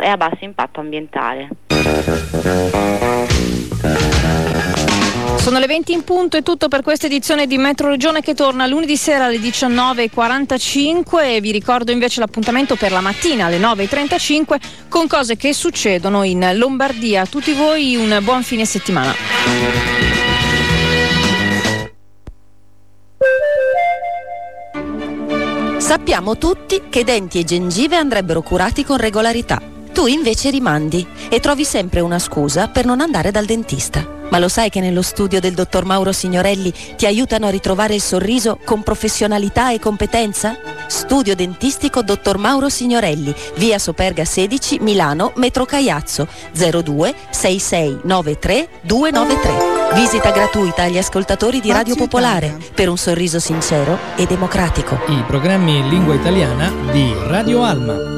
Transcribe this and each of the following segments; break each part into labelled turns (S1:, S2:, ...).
S1: e a basso impatto ambientale.
S2: Sono le 20 in punto, è tutto per questa edizione di Metro Regione che torna lunedì sera alle 19.45 e vi ricordo invece l'appuntamento per la mattina alle 9.35 con cose che succedono in Lombardia. A tutti voi un buon fine settimana.
S3: Sappiamo tutti che denti e gengive andrebbero curati con regolarità. Tu invece rimandi e trovi sempre una scusa per non andare dal dentista. Ma lo sai che nello studio del dottor Mauro Signorelli ti aiutano a ritrovare il sorriso con professionalità e competenza? Studio dentistico dottor Mauro Signorelli, via Soperga 16, Milano, metro Caiazzo, 02 6693 293. Visita gratuita agli ascoltatori di Radio Popolare per un sorriso sincero e democratico.
S4: I programmi in lingua italiana di Radio Alma.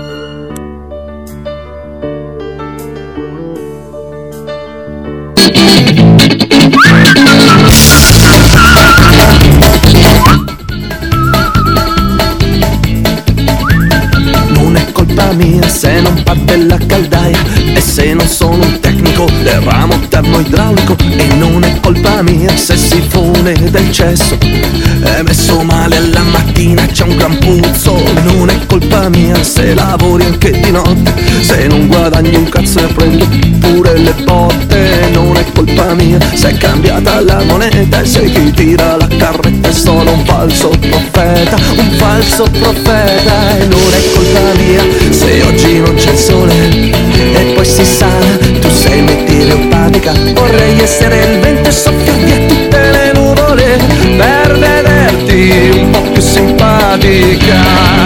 S5: Non è colpa mia se non parte la caldaia e se non sono un tecnico del ramo termoidraulico, e non è colpa mia se si fune del cesso è messo male alla mattina, c'è un gran puzzo. Non è colpa mia se lavori anche di notte, se non guadagni un cazzo e prendi pure le botte. Non è colpa mia se è cambiata la moneta e se chi tira la carretta è solo un falso profeta, un falso profeta. E non è colpa mia se oggi non c'è il sole e poi si sa, tu sei meteoropatica. Vorrei essere il vento e soffiar via tutte le nuvole per vederti un po' più simpatica.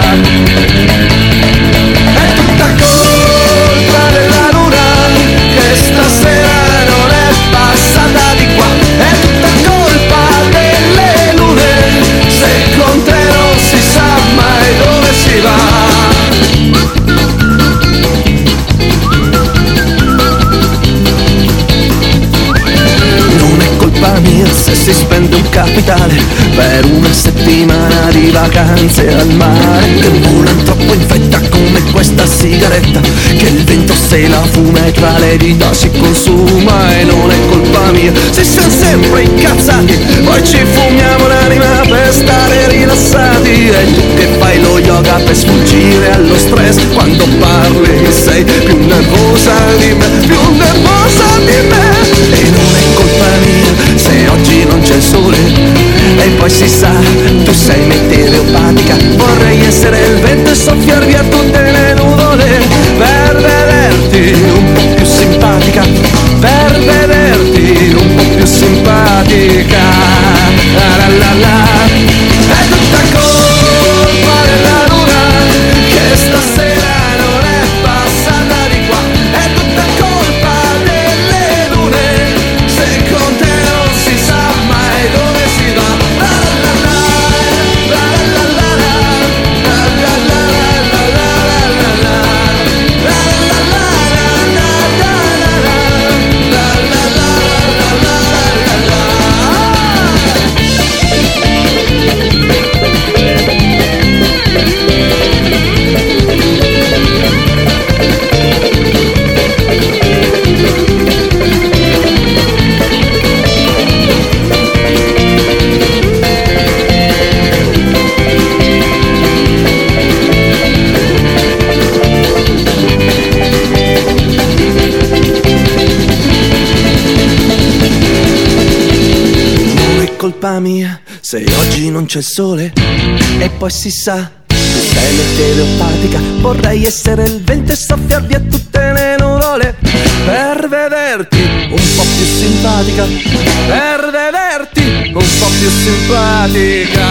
S5: È tutta colpa della luna che stasera non è passata di qua. È tutta colpa delle lune se con te non si sa mai dove si va. Mia, se si spende un capitale per una settimana di vacanze al mare, che volano troppo in fretta come questa sigaretta, che il vento se la fuma e tra le dita si consuma. E non è colpa mia se siamo sempre incazzati, poi ci fumiamo l'anima per stare rilassati. E tu che fai lo yoga per sfuggire allo stress, quando parli sei più nervosa di me, più nervosa di me. E non è colpa mia se oggi non c'è il sole e poi si sa, tu sei meteoropatica. Vorrei essere il vento e soffiar via tutte le nuvole per vederti un po' più simpatica, per vederti un po' più simpatica. La la la. È tutta colpa della luna che stasera non è passata di qua. È tutta colpa delle lune se con te non si sa mai dove si va. La la la la la la la la la la la la colpa mia se oggi non c'è il sole e poi si sa, tu sei meteoropatica. Vorrei essere il vento e soffiar via tutte le nuvole per vederti un po' più simpatica, per vederti un po' più simpatica.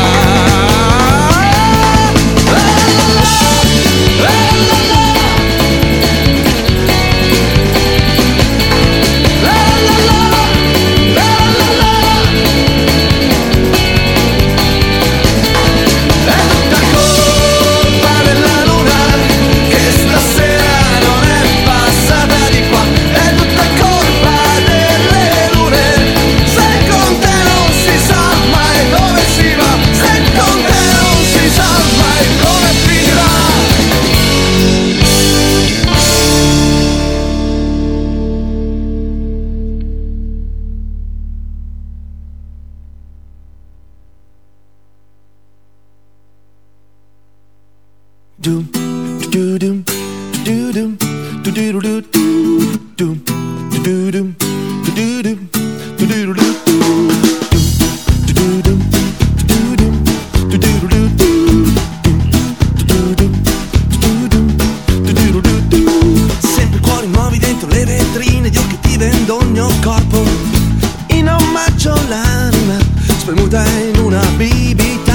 S5: Sempre cuori nuovi dentro le vetrine, gli obiettivi in ogni corpo. In omaggio l'anima spremuta in una bibita.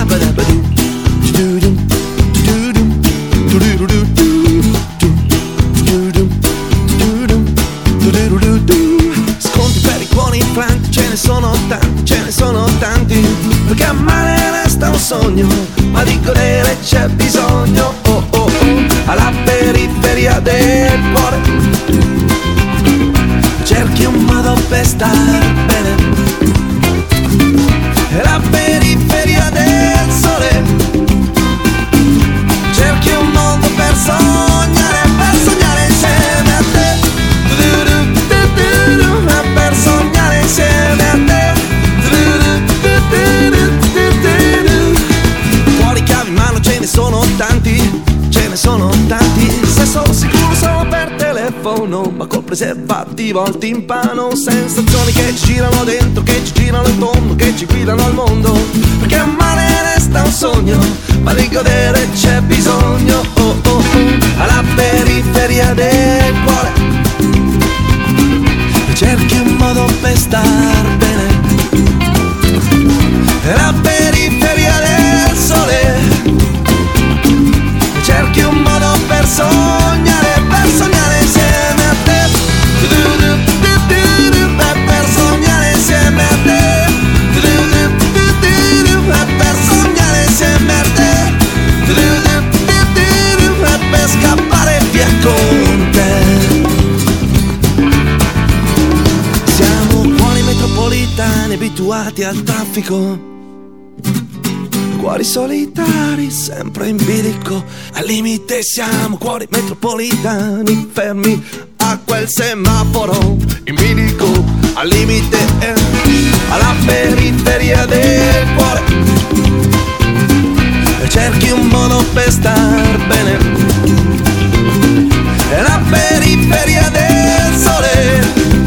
S5: Sconti per i cuori infranti, ce ne sono tanti, perché amare resta un sogno, ma di godere c'è bisogno. Oh oh oh, alla periferia del cuore cerchi un modo per star bene, alla periferia del sole cerchi un mondo per sognare insieme a te, per sognare insieme a te. Fuori chiavi in mano ce ne sono tanti, se sono sicuro sono per telefono, ma col preservativo al timpano. Sensazioni che ci girano dentro, che ci girano intorno, che ci guidano al mondo, perché amare resta un sogno, ma di godere c'è bisogno. Oh oh oh, alla periferia del cuore cerchi un modo per star bene, alla periferia del sole cerchi un modo per sognare insieme a te, per sognare insieme a te, per sognare insieme a te, per scappare via con te. Siamo cuori metropolitani abituati al traffico, cuori solitari, sempre in bilico. Al limite siamo cuori metropolitani, fermi a quel semaforo in bilico. Al limite, alla periferia del cuore cerchi un modo per star bene, alla periferia del sole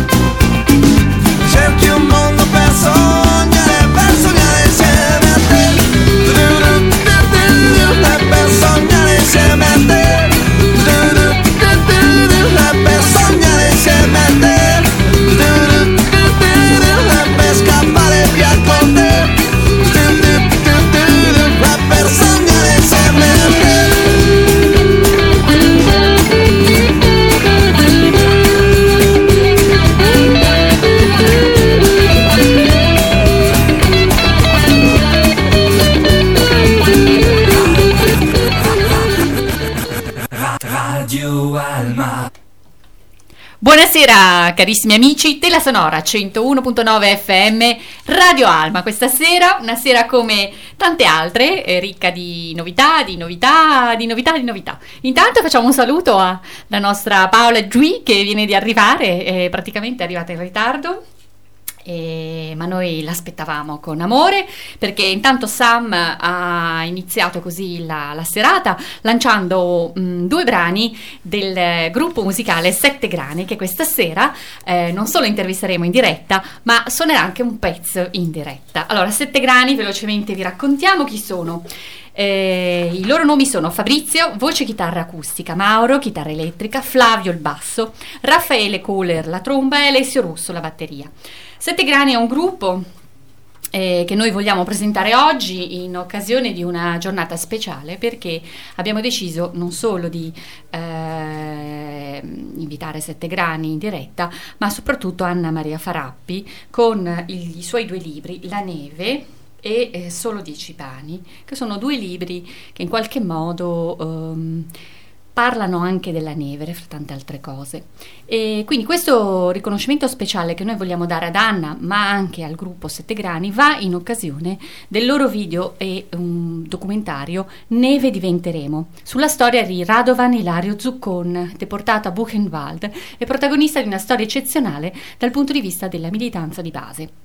S5: cerchi un mondo per sognare insieme a te, per sognare insieme a te, per sognare insieme a te, per scappare via con te, per sognare insieme a te.
S6: Radio Alma. Buonasera carissimi amici della Sonora 101.9 FM Radio Alma. Questa sera, una sera come tante altre, ricca di novità. Intanto facciamo un saluto alla nostra Paola Giui, che viene di arrivare, praticamente è arrivata in ritardo. Ma noi l'aspettavamo con amore, perché intanto Sam ha iniziato così la serata lanciando 2 brani del gruppo musicale Sette Grani, che questa sera non solo intervisteremo in diretta, ma suonerà anche un pezzo in diretta. Allora, Sette Grani, velocemente vi raccontiamo chi sono. I loro nomi sono Fabrizio, voce chitarra acustica, Mauro, chitarra elettrica, Flavio il basso, Raffaele Kohler la tromba e Alessio Russo la batteria. Sette Grani è un gruppo che noi vogliamo presentare oggi in occasione di una giornata speciale, perché abbiamo deciso non solo di invitare Sette Grani in diretta, ma soprattutto Anna Maria Farappi con i suoi 2 libri, La neve e Solo 10 pani, che sono 2 libri che in qualche modo parlano anche della neve, fra tante altre cose. E quindi questo riconoscimento speciale che noi vogliamo dare ad Anna, ma anche al gruppo Sette Grani, va in occasione del loro video e un documentario Neve diventeremo, sulla storia di Radovan Ilario Zuccon, deportato a Buchenwald e protagonista di una storia eccezionale dal punto di vista della militanza di base.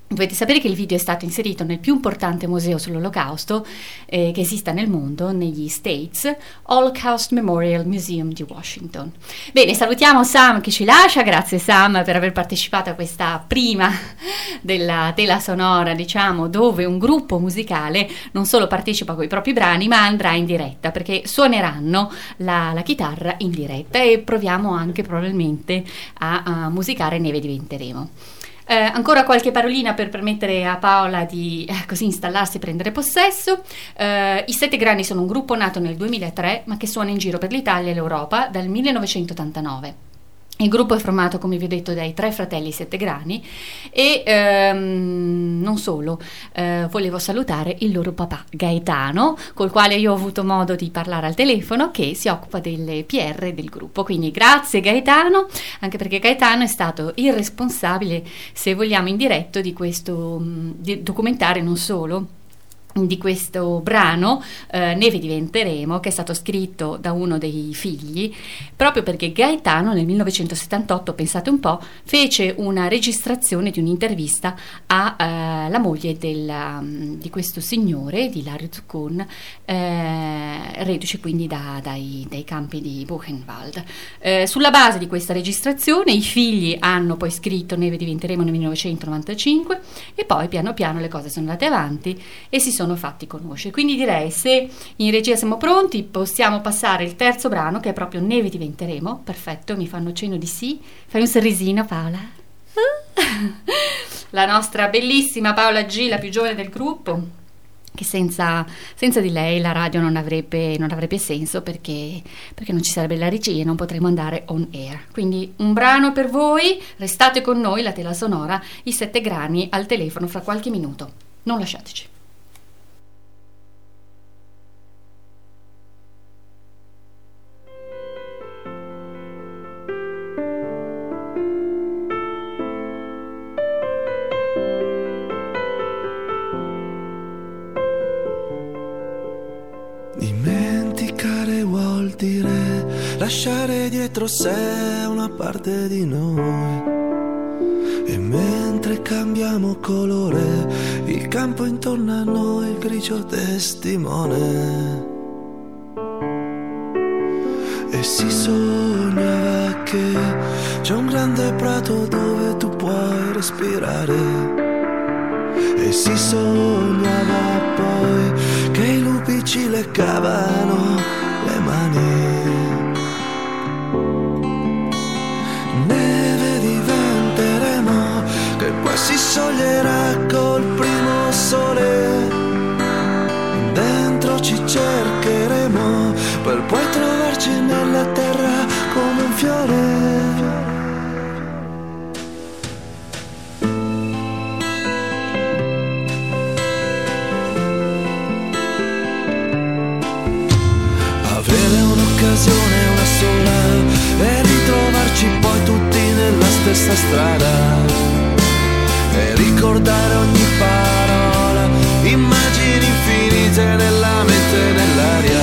S6: Dovete sapere che il video è stato inserito nel più importante museo sull'Olocausto che esista nel mondo, negli States, Holocaust Memorial Museum di Washington. Bene, salutiamo Sam che ci lascia, grazie Sam per aver partecipato a questa prima della tela sonora, diciamo, dove un gruppo musicale non solo partecipa con i propri brani, ma andrà in diretta, perché suoneranno la chitarra in diretta e proviamo anche probabilmente a musicare Neve diventeremo. Ancora qualche parolina per permettere a Paola di così installarsi e prendere possesso. I Sette Grani sono un gruppo nato nel 2003 ma che suona in giro per l'Italia e l'Europa dal 1989. Il gruppo è formato, come vi ho detto, dai 3 fratelli Sette Grani e non solo, volevo salutare il loro papà Gaetano, col quale io ho avuto modo di parlare al telefono, che si occupa delle PR del gruppo. Quindi grazie Gaetano, anche perché Gaetano è stato il responsabile, se vogliamo, in diretto di questo documentario, non solo, di questo brano Neve diventeremo, che è stato scritto da uno dei figli, proprio perché Gaetano nel 1978, pensate un po', fece una registrazione di un'intervista alla moglie di questo signore, di Lario Zuccon, reduce quindi dai campi di Buchenwald. Sulla base di questa registrazione i figli hanno poi scritto Neve diventeremo nel 1995 e poi piano piano le cose sono andate avanti e si sono fatti conoscere. Quindi direi, se in regia siamo pronti, possiamo passare il terzo brano, che è proprio Neve diventeremo. Perfetto, mi fanno cenno di sì. Fai un sorrisino, Paola. La nostra bellissima Paola G, la più giovane del gruppo, che senza di lei la radio non avrebbe senso, perché non ci sarebbe la regia e non potremo andare on air. Quindi un brano per voi, restate con noi, la tela sonora, i Sette Grani al telefono fra qualche minuto. Non lasciateci.
S5: Dimenticare vuol dire lasciare dietro sé una parte di noi. E mentre cambiamo colore, il campo intorno a noi il grigio testimone. E si sognava che c'è un grande prato dove tu puoi respirare. E si sognava poi che i lupi ci leccavano le mani. Neve diventeremo, che poi si scioglierà col primo sole. Dentro ci cercheremo, per poi trovarci nella terra come un fiore. Una sola e ritrovarci poi tutti nella stessa strada e ricordare ogni parola, immagini infinite nella mente e nell'aria.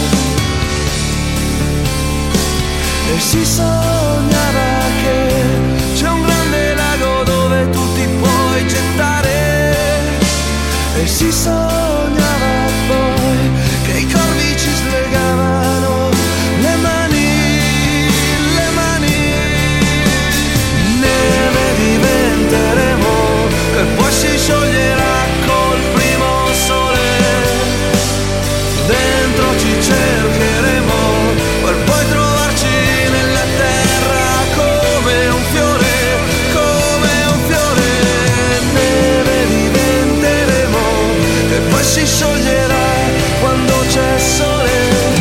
S5: E si sognava che c'è un grande lago dove tu ti puoi gettare. E si sognava poi che i corvi ci slegavano le mani. Neve diventeremo, che poi si scioglierà col primo sole. Dentro ci cercheremo, per poi trovarci nella terra come un fiore, come un fiore. Neve diventeremo, che poi si scioglierà quando c'è sole.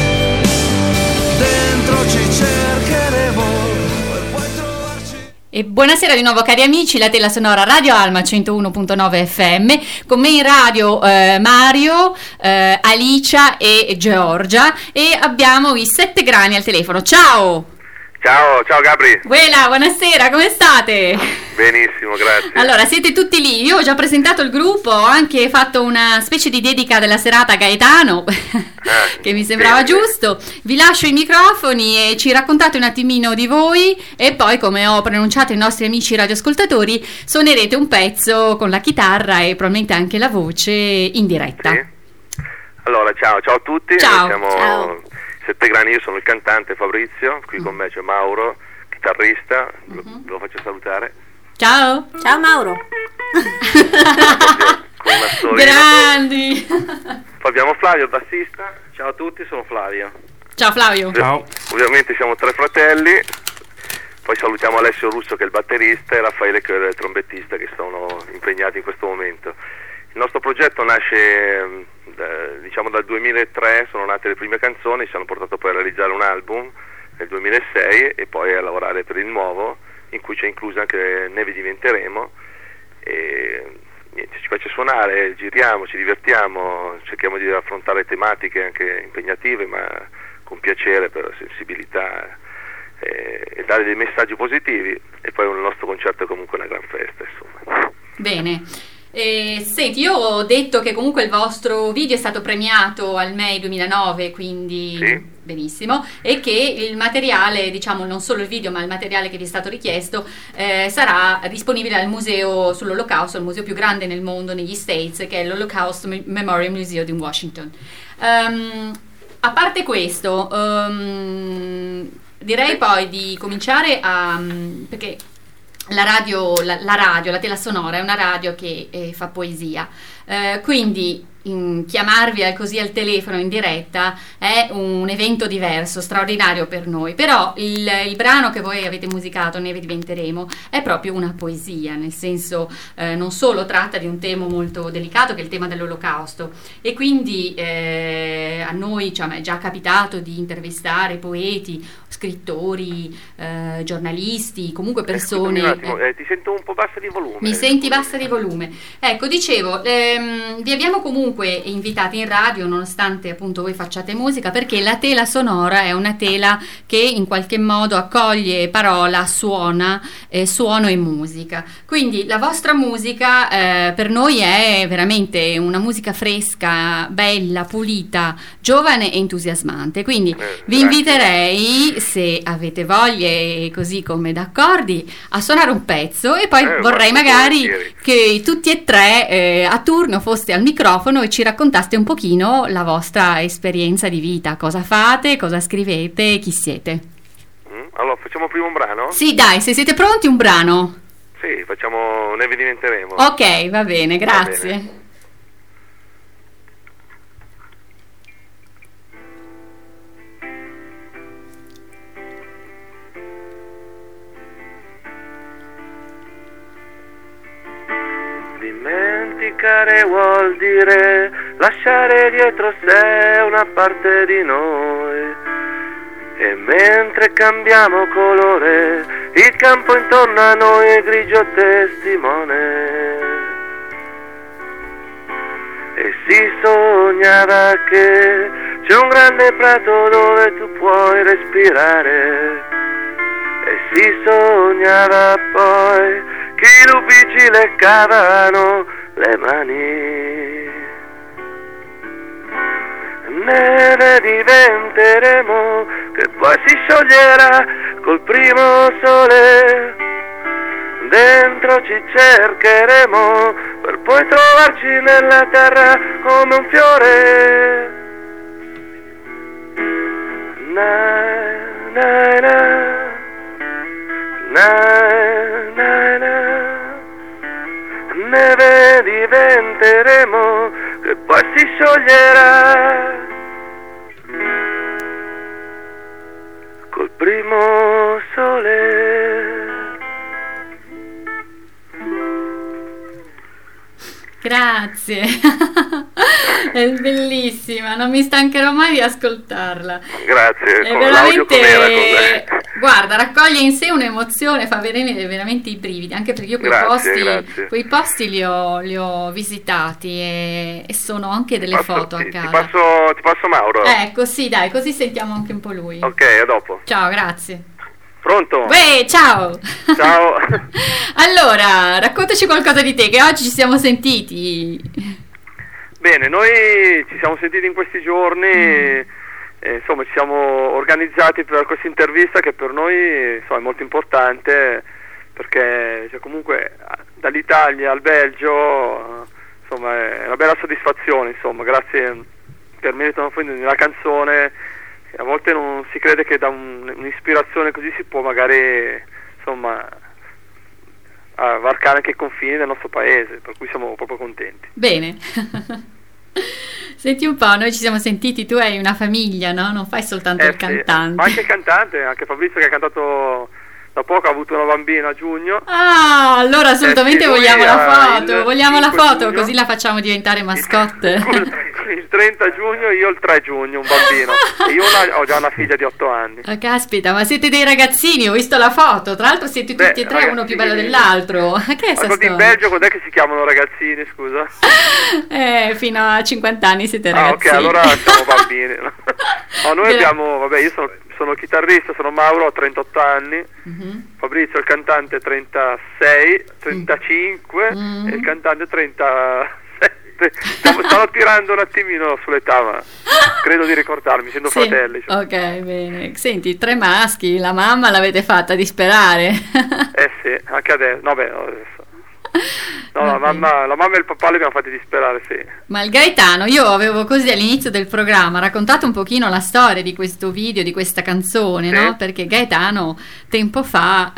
S5: Dentro ci cercheremo per poi trovarci.
S6: E buonasera di nuovo cari amici, la tela sonora Radio Alma 101.9 FM, con me in radio Mario, Alicia e Giorgia, e abbiamo i Sette Grani al telefono. Ciao!
S7: Ciao Gabri.
S6: Buonasera, come state?
S7: Benissimo, grazie.
S6: Allora, siete tutti lì, io ho già presentato il gruppo, ho anche fatto una specie di dedica della serata a Gaetano, che mi sembrava giusto. Vi lascio i microfoni e ci raccontate un attimino di voi e poi, come ho pronunciato ai nostri amici radioascoltatori, suonerete un pezzo con la chitarra e probabilmente anche la voce in diretta.
S7: Sì. Allora, ciao a tutti.
S6: Ciao.
S7: Siamo Sette Grani, io sono il cantante Fabrizio, qui con me c'è Mauro, chitarrista, lo faccio salutare.
S6: Ciao
S8: Mauro.
S7: Con una storia.
S6: Grandi.
S7: Poi abbiamo Flavio, bassista. Ciao a tutti, sono Flavio.
S6: Ciao Flavio.
S4: Ciao.
S7: Ovviamente siamo tre fratelli. Poi salutiamo Alessio Russo che è il batterista e Raffaele che è il trombettista, che sono impegnati in questo momento. Il nostro progetto nasce dal 2003, sono nate le prime canzoni, ci hanno portato poi a realizzare un album nel 2006 e poi a lavorare per il nuovo, in cui c'è incluso anche Ne vi diventeremo, e niente, ci piace suonare, giriamo, ci divertiamo, cerchiamo di affrontare tematiche anche impegnative ma con piacere, per sensibilità, e dare dei messaggi positivi, e poi il nostro concerto è comunque una gran festa, insomma.
S6: Bene. Senti, io ho detto che comunque il vostro video è stato premiato al MEI 2009, quindi
S7: sì.
S6: Benissimo, e che il materiale, diciamo non solo il video ma il materiale che vi è stato richiesto sarà disponibile al museo sull'Olocausto, il museo più grande nel mondo, negli States, che è l'Holocaust Memorial Museum in Washington. A parte questo, direi poi di cominciare perché la tela sonora è una radio che fa poesia, quindi chiamarvi così al telefono in diretta è un evento diverso, straordinario per noi, però il brano che voi avete musicato, Ne vi diventeremo, è proprio una poesia, nel senso non solo tratta di un tema molto delicato che è il tema dell'Olocausto, e quindi a noi è già capitato di intervistare poeti, scrittori, giornalisti, comunque persone.
S7: Un attimo, ti sento un po' bassa di volume.
S6: Mi senti bassa di volume? Ecco, dicevo, vi abbiamo comunque invitati in radio, nonostante appunto voi facciate musica, perché la tela sonora è una tela che in qualche modo accoglie parola, suono e musica. Quindi la vostra musica per noi è veramente una musica fresca, bella, pulita, giovane e entusiasmante. Quindi vi inviterei, se avete voglia e così come d'accordi, a suonare un pezzo, e poi vorrei magari che tutti e tre a turno foste al microfono e ci raccontaste un pochino la vostra esperienza di vita, cosa fate, cosa scrivete, chi siete.
S7: Allora, facciamo prima un brano?
S6: Sì, dai, se siete pronti, un brano.
S7: Sì, facciamo Ne vi diventeremo.
S6: Ok, va bene, grazie.
S7: Va bene. Dimenticare vuol dire lasciare dietro sé una parte di noi, e mentre cambiamo colore il campo intorno a noi è grigio testimone, e si sognava che c'è un grande prato dove tu puoi respirare, e si sognava poi che i lupi ci leccavano le mani. Neve diventeremo, che poi si scioglierà col primo sole. Dentro ci cercheremo per poi trovarci nella terra come un fiore. Na, na, na. Na, na, na. Neve diventeremo, che poi si scioglierà col primo sole.
S6: Grazie. È bellissima, non mi stancherò mai di ascoltarla.
S7: Grazie.
S6: È veramente, guarda, raccoglie in sé un'emozione, fa venire veramente i brividi, anche perché io quei posti li ho visitati e sono anche delle foto a casa.
S7: Ti passo Mauro.
S6: Ecco, sì, dai, così sentiamo anche un po' lui.
S7: Ok, a dopo.
S6: Ciao, grazie.
S7: Pronto?
S6: Ciao!
S7: Ciao!
S6: Allora, raccontaci qualcosa di te, che oggi ci siamo sentiti.
S7: Bene, noi ci siamo sentiti in questi giorni, insomma ci siamo organizzati per questa intervista che per noi insomma, è molto importante, perché comunque dall'Italia al Belgio insomma, è una bella soddisfazione, insomma, grazie per merito della canzone. A volte non si crede che da un'ispirazione così si può magari insomma varcare anche i confini del nostro paese, per cui siamo proprio contenti.
S6: Bene. Senti un po', noi ci siamo sentiti, tu hai una famiglia, no? Non fai soltanto il cantante.
S7: Ma anche il cantante, anche Fabrizio che ha cantato da poco, ha avuto una bambina a giugno.
S6: Ah, allora assolutamente vogliamo la foto, vogliamo la foto,
S7: giugno,
S6: così la facciamo diventare mascotte.
S7: Il 30 giugno, io il 3 giugno, un bambino. E io ho già una figlia di 8 anni.
S6: Oh, caspita, ma siete dei ragazzini, ho visto la foto, tra l'altro siete tutti e tre uno più bello dell'altro. Che è sta storia?
S7: In Belgio cos'è che si chiamano ragazzini, scusa?
S6: Fino a 50 anni siete ragazzini.
S7: Ok, allora siamo bambini. No, noi abbiamo, vabbè, io sono chitarrista, sono Mauro, ho 38 anni, Fabrizio il cantante 36, 35 e il cantante 37. Stavo tirando un attimino sull'età, ma credo di ricordarmi, essendo fratelli. Cioè.
S6: Ok, bene. Senti, 3 maschi, la mamma l'avete fatta disperare.
S7: Sì, anche adesso. No, la mamma e il papà li abbiamo fatti disperare, sì.
S6: Ma il Gaetano, io avevo così all'inizio del programma raccontato un pochino la storia di questo video, di questa canzone, sì. No? Perché Gaetano tempo fa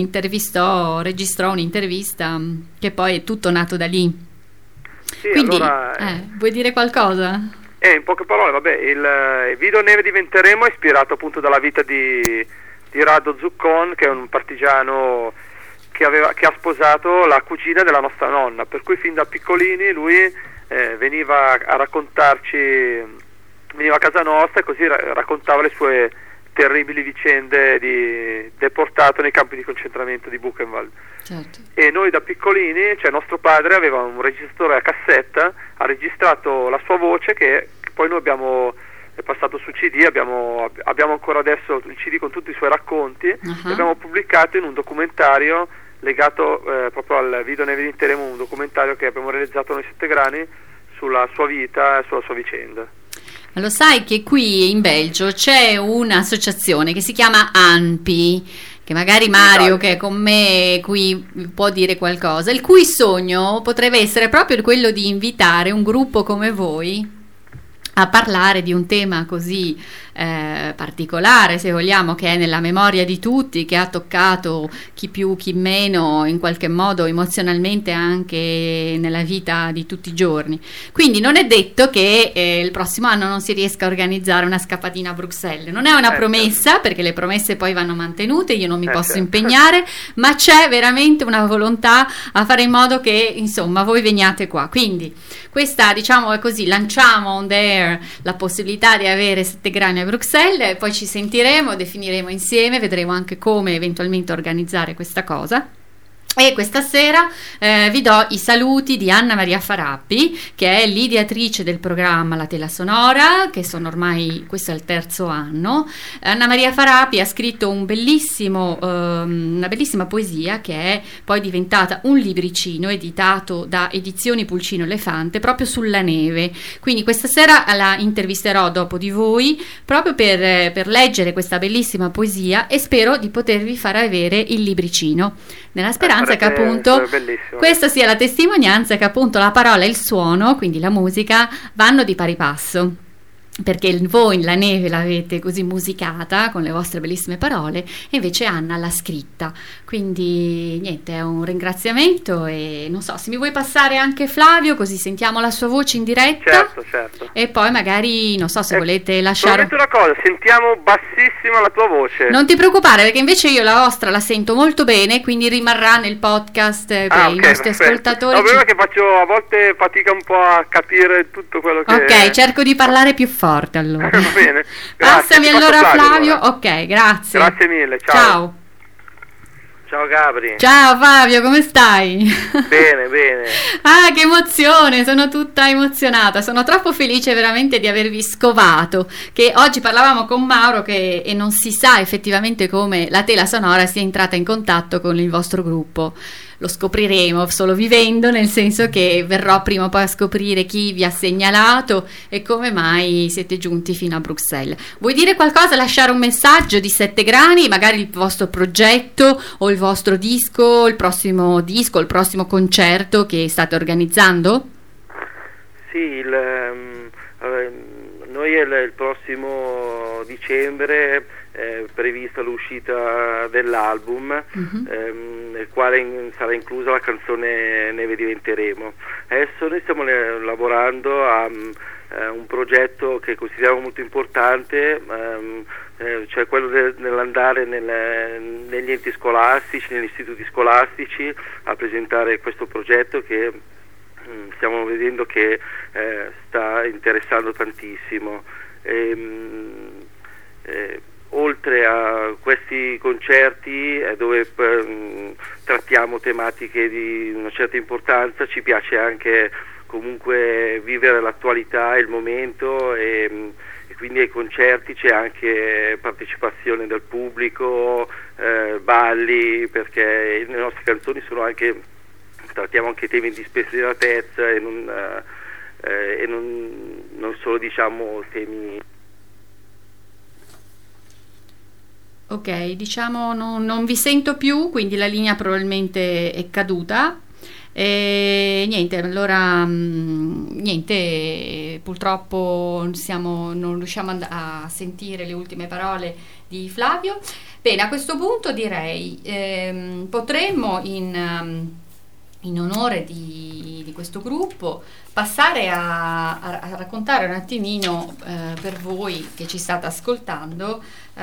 S6: registrò un'intervista che poi è tutto nato da lì.
S7: Sì,
S6: quindi,
S7: allora,
S6: vuoi dire qualcosa?
S7: In poche parole, vabbè, il video Neve diventeremo è ispirato appunto dalla vita di Rado Zuccon, che è un partigiano che ha sposato la cugina della nostra nonna, per cui fin da piccolini lui veniva a raccontarci, veniva a casa nostra e così raccontava le sue terribili vicende di deportato nei campi di concentramento di Buchenwald.
S6: Certo.
S7: E noi da piccolini, cioè nostro padre aveva un registratore a cassetta, ha registrato la sua voce che poi noi abbiamo passato su CD, abbiamo ancora adesso il CD con tutti i suoi racconti, e abbiamo pubblicato in un documentario legato proprio al video Neve diventeremo, un documentario che abbiamo realizzato noi 7 grani sulla sua vita e sulla sua vicenda.
S6: Ma lo sai che qui in Belgio c'è un'associazione che si chiama ANPI, che magari Mario che è con me qui può dire qualcosa, il cui sogno potrebbe essere proprio quello di invitare un gruppo come voi a parlare di un tema così particolare, se vogliamo, che è nella memoria di tutti, che ha toccato chi più chi meno in qualche modo emozionalmente anche nella vita di tutti i giorni. Quindi non è detto che il prossimo anno non si riesca a organizzare una scappatina a Bruxelles, non è una promessa, perché le promesse poi vanno mantenute, io non mi posso impegnare, ma c'è veramente una volontà a fare in modo che insomma voi veniate qua. Quindi questa, diciamo è così, lanciamo on the air la possibilità di avere 7 grani a Bruxelles, poi ci sentiremo, definiremo insieme, vedremo anche come eventualmente organizzare questa cosa. E questa sera vi do i saluti di Anna Maria Farappi, che è l'ideatrice del programma La Tela Sonora, che sono ormai, questo è il 3° anno. Anna Maria Farappi ha scritto una bellissima poesia che è poi diventata un libricino editato da Edizioni Pulcino Elefante proprio sulla neve. Quindi questa sera la intervisterò dopo di voi proprio per leggere questa bellissima poesia e spero di potervi far avere il libricino, nella speranza che appunto questa sia la testimonianza che appunto la parola e il suono, quindi la musica, vanno di pari passo, perché voi la neve l'avete così musicata con le vostre bellissime parole e invece Anna l'ha scritta. Quindi niente, è un ringraziamento e non so se mi vuoi passare anche Flavio, così sentiamo la sua voce in diretta.
S7: Certo.
S6: E poi magari non so se volete lasciare
S7: una cosa, sentiamo bassissima la tua voce.
S6: Non ti preoccupare, perché invece io la vostra la sento molto bene, quindi rimarrà nel podcast per i nostri ascoltatori.
S7: No, prima che faccio a volte fatica un po' a capire tutto quello che
S6: Ok, cerco di parlare più forte allora.
S7: Va bene.
S6: Passami allora Flavio. Ok, grazie.
S7: Grazie mille, ciao. Ciao Gabri.
S6: Ciao Fabio, come stai?
S7: Bene, bene.
S6: Ah, che emozione, sono tutta emozionata, sono troppo felice veramente di avervi scovato, che oggi parlavamo con Mauro e non si sa effettivamente come la tela sonora sia entrata in contatto con il vostro gruppo. Lo scopriremo solo vivendo, nel senso che verrò prima o poi a scoprire chi vi ha segnalato e come mai siete giunti fino a Bruxelles. Vuoi dire qualcosa, lasciare un messaggio di 7 grani, magari il vostro progetto o il vostro disco, il prossimo concerto che state organizzando?
S7: Sì, noi il prossimo dicembre è prevista l'uscita dell'album, nel quale sarà inclusa la canzone Neve diventeremo. Adesso noi stiamo lavorando a un progetto che consideriamo molto importante, cioè quello nell'andare negli enti scolastici, negli istituti scolastici a presentare questo progetto che stiamo vedendo che sta interessando tantissimo. Oltre a questi concerti dove trattiamo tematiche di una certa importanza, ci piace anche comunque vivere l'attualità e il momento, e quindi ai concerti c'è anche partecipazione del pubblico, balli, perché le nostre canzoni trattiamo anche temi di spensieratezza e non solo, diciamo, temi.
S6: Ok, diciamo non vi sento più, quindi la linea probabilmente è caduta. E niente, allora purtroppo non riusciamo a sentire le ultime parole di Flavio. Bene, a questo punto direi potremmo in onore di questo gruppo passare a raccontare un attimino per voi che ci state ascoltando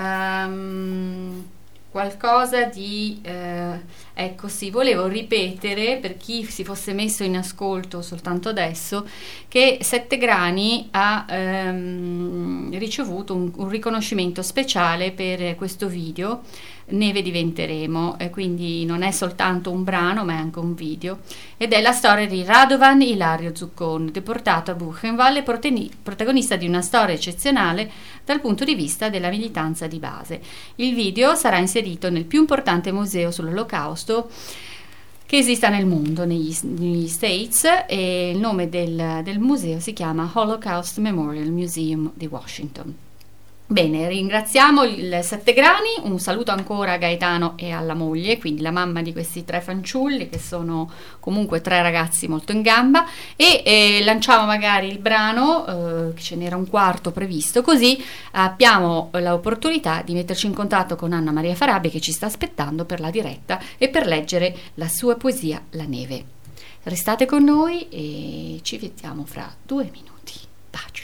S6: qualcosa di ecco sì, volevo ripetere per chi si fosse messo in ascolto soltanto adesso che 7 grani ha ricevuto un riconoscimento speciale per questo video Neve diventeremo, e quindi non è soltanto un brano ma è anche un video, ed è la storia di Radovan Ilario Zuccon, deportato a Buchenwald, protagonista di una storia eccezionale dal punto di vista della militanza di base. Il video sarà inserito nel più importante museo sull'Olocausto che esista nel mondo, negli States, e il nome del museo si chiama Holocaust Memorial Museum di Washington. Bene, ringraziamo il 7 grani, un saluto ancora a Gaetano e alla moglie, quindi la mamma di questi 3 fanciulli che sono comunque 3 ragazzi molto in gamba, e lanciamo magari il brano, che ce n'era un quarto previsto, così abbiamo l'opportunità di metterci in contatto con Anna Maria Farabia che ci sta aspettando per la diretta e per leggere la sua poesia La neve. Restate con noi e ci vediamo fra 2 minuti. Baci.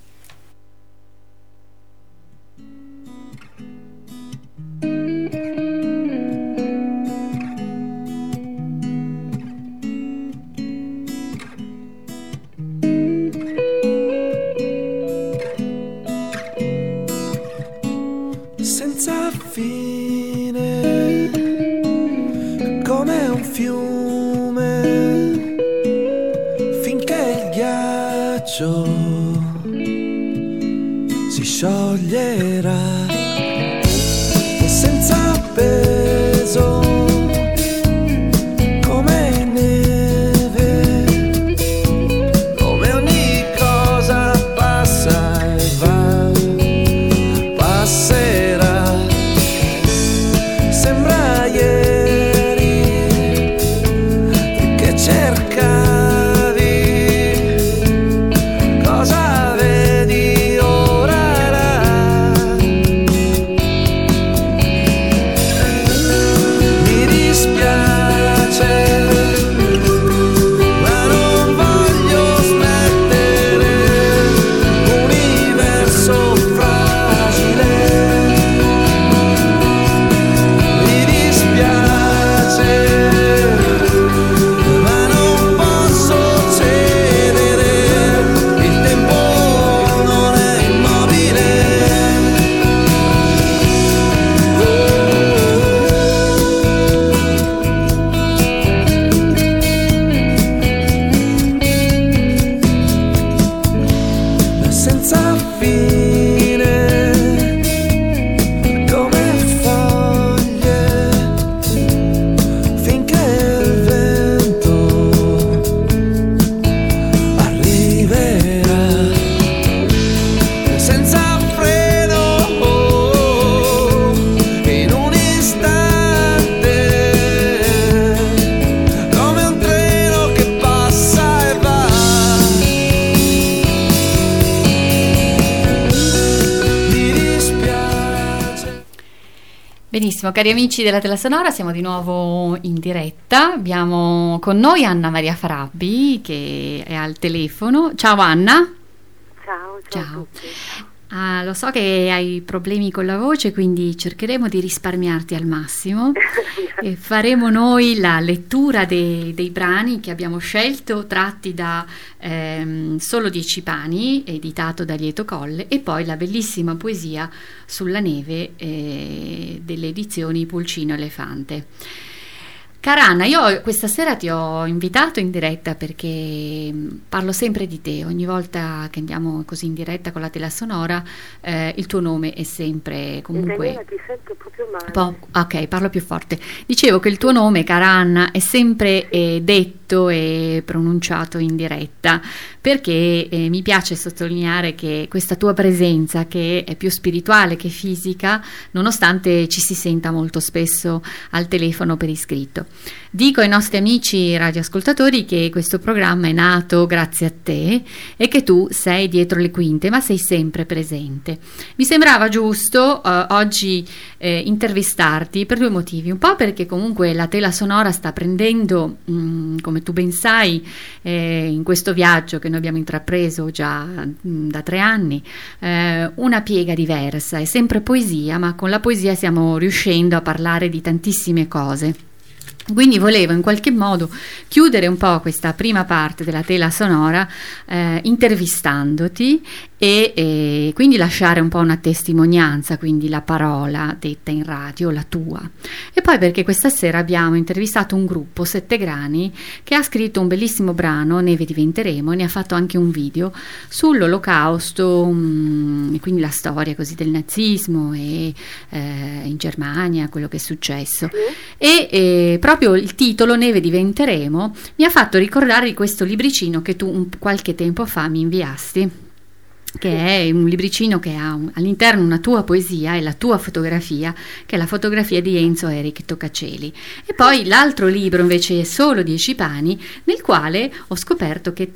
S5: Senza fine, come un fiume, finché il ghiaccio si scioglierà, senza peso, come neve, come ogni cosa passa e va, passerà, sembra ieri che cercavi, cosa vedi ora là?
S6: Benissimo, cari amici della Tela Sonora, siamo di nuovo in diretta. Abbiamo con noi Anna Maria Farabbi che è al telefono. Ciao Anna.
S8: Ciao. A tutti.
S6: Lo so che hai problemi con la voce, quindi cercheremo di risparmiarti al massimo e faremo noi la lettura dei brani che abbiamo scelto, tratti da Solo 10 pani, editato da Lieto Colle, e poi la bellissima poesia Sulla neve delle edizioni Pulcino Elefante. Cara Anna, io questa sera ti ho invitato in diretta perché parlo sempre di te. Ogni volta che andiamo così in diretta con la Tela Sonora, il tuo nome è sempre comunque...
S8: Ti sento proprio male.
S6: Ok, parlo più forte. Dicevo che il tuo nome, cara Anna, è sempre detto e pronunciato in diretta perché mi piace sottolineare che questa tua presenza, che è più spirituale che fisica, nonostante ci si senta molto spesso al telefono per iscritto. Dico ai nostri amici radioascoltatori che questo programma è nato grazie a te e che tu sei dietro le quinte, ma sei sempre presente. Mi sembrava giusto oggi intervistarti per due motivi. Un po' perché comunque la Tela Sonora sta prendendo, come tu ben sai, in questo viaggio che noi abbiamo intrapreso già da 3 anni, una piega diversa. È sempre poesia, ma con la poesia stiamo riuscendo a parlare di tantissime cose. Quindi volevo in qualche modo chiudere un po' questa prima parte della Tela Sonora intervistandoti e quindi lasciare un po' una testimonianza, quindi la parola detta in radio, la tua. E poi perché questa sera abbiamo intervistato un gruppo, 7 Grani, che ha scritto un bellissimo brano, Neve diventeremo, e ne ha fatto anche un video sull'Olocausto, e quindi la storia così del nazismo e in Germania, quello che è successo. E proprio il titolo Neve diventeremo mi ha fatto ricordare di questo libricino che tu qualche tempo fa mi inviasti, che è un libricino che ha all'interno una tua poesia e la tua fotografia, che è la fotografia di Enzo Eric Toccaceli. E poi l'altro libro invece è Solo 10 pani, nel quale ho scoperto che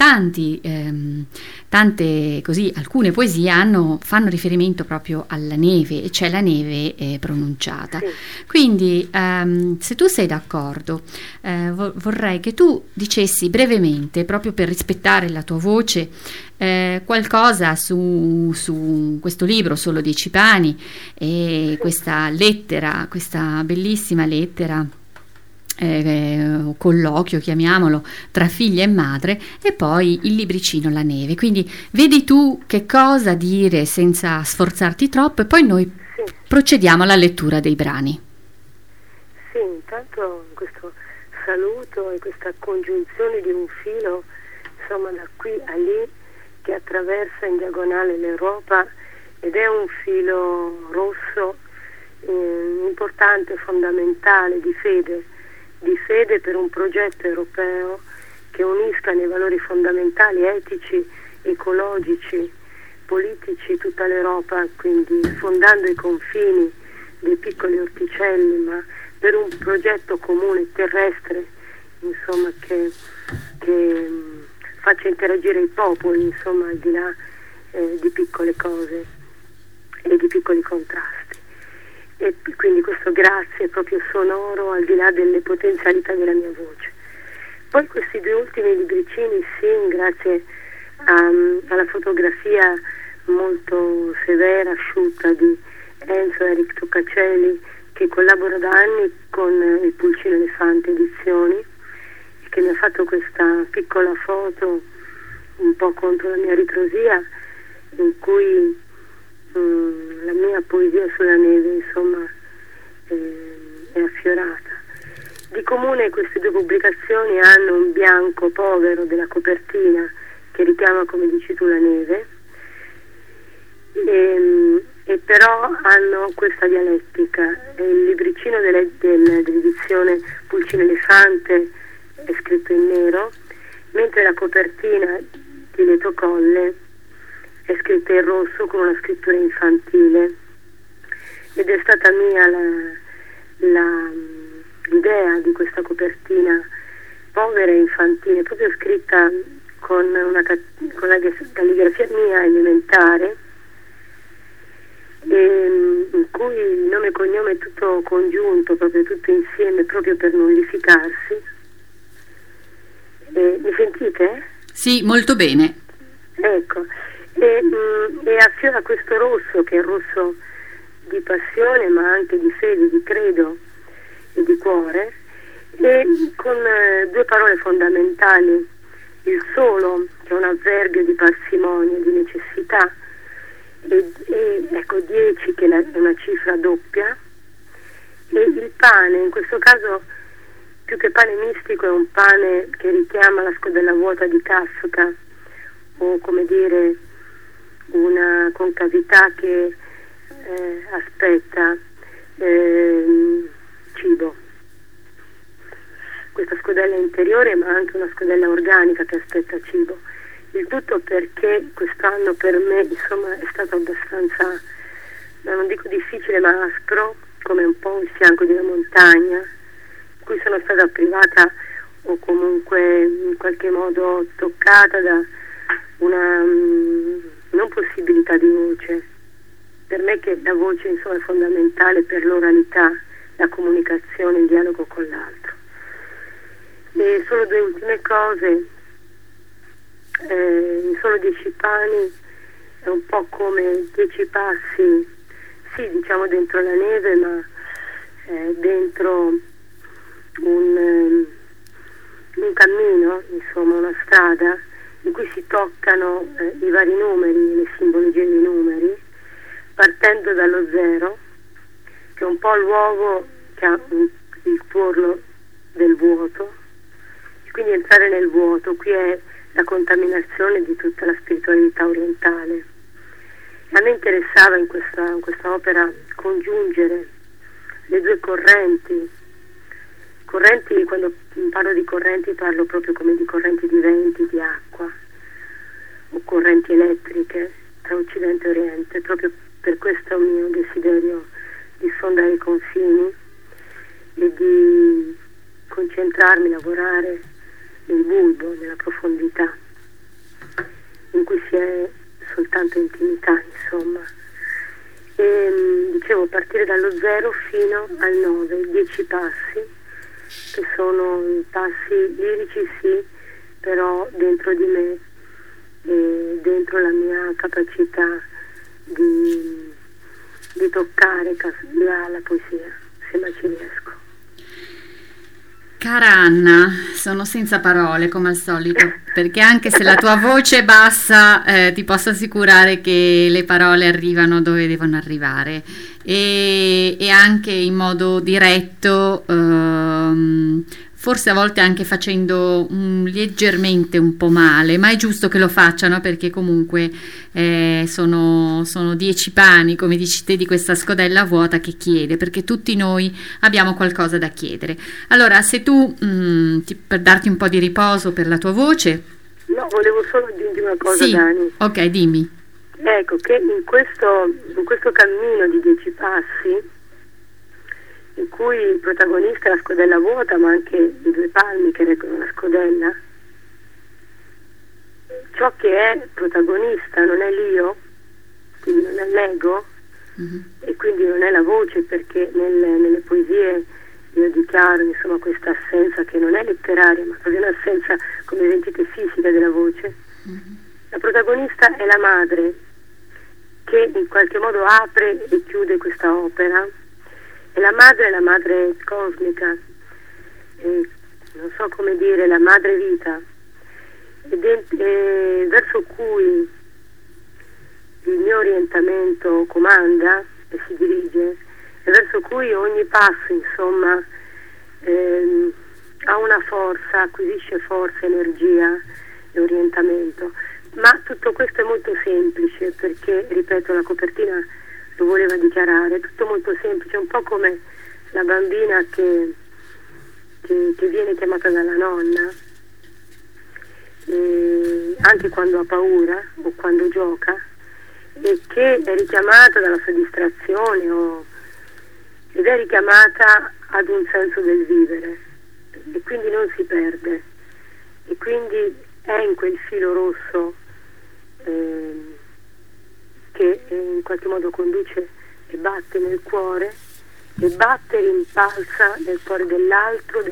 S6: alcune poesie fanno riferimento proprio alla neve, e c'è la neve pronunciata. Sì. Quindi se tu sei d'accordo, vorrei che tu dicessi brevemente, proprio per rispettare la tua voce, qualcosa su questo libro Solo 10 pani e questa lettera, questa bellissima lettera, colloquio, chiamiamolo, tra figlia e madre, e poi il libricino La neve. Quindi vedi tu che cosa dire senza sforzarti troppo, e poi noi procediamo alla lettura dei brani.
S8: Sì, intanto questo saluto e questa congiunzione di un filo, insomma, da qui a lì, che attraversa in diagonale l'Europa, ed è un filo rosso importante, fondamentale, di fede per un progetto europeo che unisca nei valori fondamentali etici, ecologici, politici tutta l'Europa, quindi sfondando i confini dei piccoli orticelli, ma per un progetto comune terrestre, insomma, che faccia interagire i popoli, insomma, al di là di piccole cose e di piccoli contrasti. E quindi questo grazie proprio sonoro, al di là delle potenzialità della mia voce. Poi questi 2 ultimi libricini, sì, grazie alla fotografia molto severa, asciutta di Enzo Eric Toccaceli, che collabora da anni con il Pulcino Elefante Edizioni, che mi ha fatto questa piccola foto un po' contro la mia ritrosia, in cui la mia poesia sulla neve, insomma, è affiorata. Di comune queste 2 pubblicazioni hanno un bianco povero della copertina che richiama, come dici tu, la neve, e però hanno questa dialettica. Il libricino dell'edizione Pulcino Elefante è scritto in nero, mentre la copertina di Lieto Colle è scritta in rosso con una scrittura infantile, ed è stata mia l'idea di questa copertina povera e infantile, proprio scritta con la calligrafia mia elementare, in cui il nome e cognome è tutto congiunto, proprio tutto insieme, proprio per nullificarsi. Mi sentite?
S6: Sì, molto bene.
S8: Ecco, e affiora questo rosso, che è il rosso di passione, ma anche di fede, di credo e di cuore, e con due parole fondamentali: il solo, che è un avverbio di parsimonia, di necessità, e ecco 10, che è una cifra doppia, e il pane, in questo caso più che pane mistico è un pane che richiama la scodella vuota di Kafka, o come dire una concavità che aspetta cibo. Questa scodella interiore, ma anche una scodella organica che aspetta cibo. Il tutto perché quest'anno per me, insomma, è stato abbastanza, non dico difficile, ma aspro, come un po' il fianco di una montagna, in cui sono stata privata o comunque in qualche modo toccata da una non possibilità di voce. Per me che la voce, insomma, è fondamentale per l'oralità, la comunicazione, il dialogo con l'altro. E solo due ultime cose. Solo 10 pani è un po' come 10 passi, sì, diciamo dentro la neve, ma dentro un cammino, insomma una strada in cui si toccano i vari numeri, le simbologie dei numeri, partendo dallo 0, che è un po' il luogo che ha il tuorlo del vuoto, e quindi entrare nel vuoto. Qui è la contaminazione di tutta la spiritualità orientale. A me interessava in questa opera congiungere le due correnti. Quando parlo di correnti parlo proprio come di correnti di venti, di acqua, o correnti elettriche tra Occidente e Oriente. Proprio per questo mio desiderio di sondare i confini e di concentrarmi, lavorare nel bulbo, nella profondità, in cui si è soltanto intimità, insomma. E dicevo, partire dallo 0 fino al 9, 10 passi, che sono passi lirici, sì, però dentro di me e dentro la mia capacità di toccare la poesia, se mai ci riesco.
S6: Cara Anna, sono senza parole come al solito, perché anche se la tua voce è bassa, ti posso assicurare che le parole arrivano dove devono arrivare, e anche in modo diretto, forse a volte anche facendo leggermente un po' male, ma è giusto che lo facciano, perché comunque sono 10 pani, come dici te, di questa scodella vuota che chiede, perché tutti noi abbiamo qualcosa da chiedere. Allora, se tu, per darti un po' di riposo per la tua voce...
S8: No, volevo solo aggiungere una cosa,
S6: sì,
S8: Dani.
S6: Ok, dimmi.
S8: Ecco, che in questo cammino di 10 passi, in cui il protagonista è la scodella vuota, ma anche i due palmi che reggono la scodella, ciò che è protagonista non è l'io, quindi non è l'ego, e quindi non è la voce, perché nelle poesie io dichiaro, insomma, questa assenza che non è letteraria, ma proprio un'assenza come identità fisica della voce. La protagonista è la madre, che in qualche modo apre e chiude questa opera. E la madre è la madre cosmica, non so come dire, la madre vita, verso cui il mio orientamento comanda e si dirige, e verso cui ogni passo, insomma, ha una forza, acquisisce forza, energia e orientamento. Ma tutto questo è molto semplice, perché, ripeto, la copertina lo voleva dichiarare, tutto molto semplice, un po' come la bambina che viene chiamata dalla nonna, anche quando ha paura o quando gioca, e che è richiamata dalla sua distrazione ed è richiamata ad un senso del vivere, e quindi non si perde, e quindi è in quel filo rosso che che in qualche modo conduce e batte nel cuore, e batte e rimpalsa nel cuore dell'altro,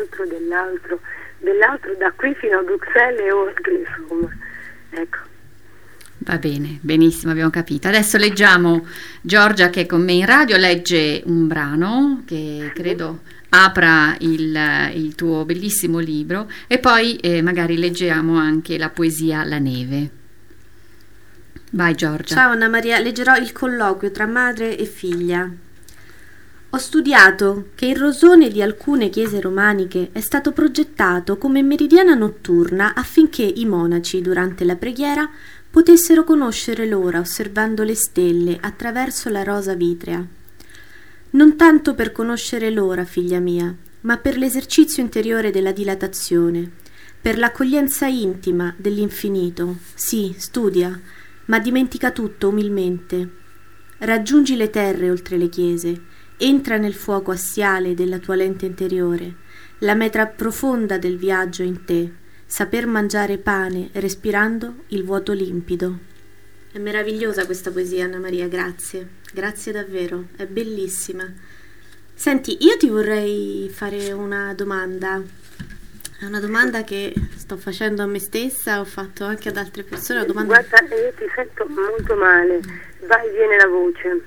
S8: da qui fino a Bruxelles e oltre, insomma. Ecco.
S6: Va bene, benissimo, abbiamo capito. Adesso leggiamo, Giorgia che è con me in radio legge un brano che credo apra il tuo bellissimo libro, e poi magari leggiamo anche la poesia La neve. Vai Giorgia.
S9: Ciao Anna Maria, leggerò il colloquio tra madre e figlia. Ho studiato che il rosone di alcune chiese romaniche è stato progettato come meridiana notturna affinché i monaci durante la preghiera potessero conoscere l'ora osservando le stelle attraverso la rosa vitrea. Non tanto per conoscere l'ora, figlia mia, ma per l'esercizio interiore della dilatazione, per l'accoglienza intima dell'infinito. Sì, studia, ma dimentica tutto umilmente. Raggiungi le terre oltre le chiese, entra nel fuoco assiale della tua lente interiore, la meta profonda del viaggio in te, saper mangiare pane respirando il vuoto limpido. È meravigliosa questa poesia, Anna Maria, grazie. Grazie davvero, è bellissima. Senti, io ti vorrei fare una domanda. È una domanda che sto facendo a me stessa, ho fatto anche ad altre persone.
S8: Guarda, io ti sento molto male, vai e viene la voce.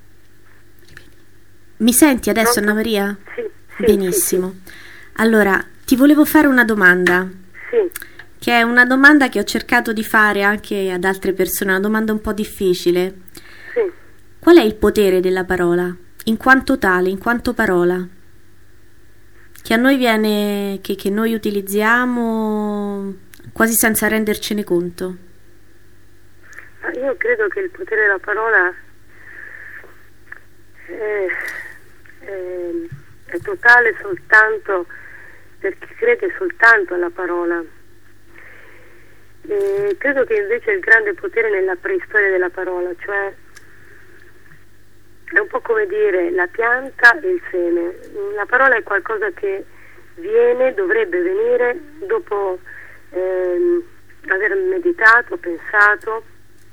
S9: Mi senti adesso, Anna Maria?
S8: Sì.
S9: Benissimo. Sì. Allora, ti volevo fare una domanda.
S8: Sì.
S9: Che è una domanda che ho cercato di fare anche ad altre persone, una domanda un po' difficile.
S8: Sì.
S9: Qual è il potere della parola? In quanto tale, in quanto parola? Che a noi viene, che noi utilizziamo quasi senza rendercene conto.
S8: Io credo che il potere della parola è totale soltanto per chi crede soltanto alla parola. E credo che invece il grande potere nella preistoria della parola, cioè è un po' come dire la pianta e il seme. La parola è qualcosa che dovrebbe venire dopo aver meditato, pensato,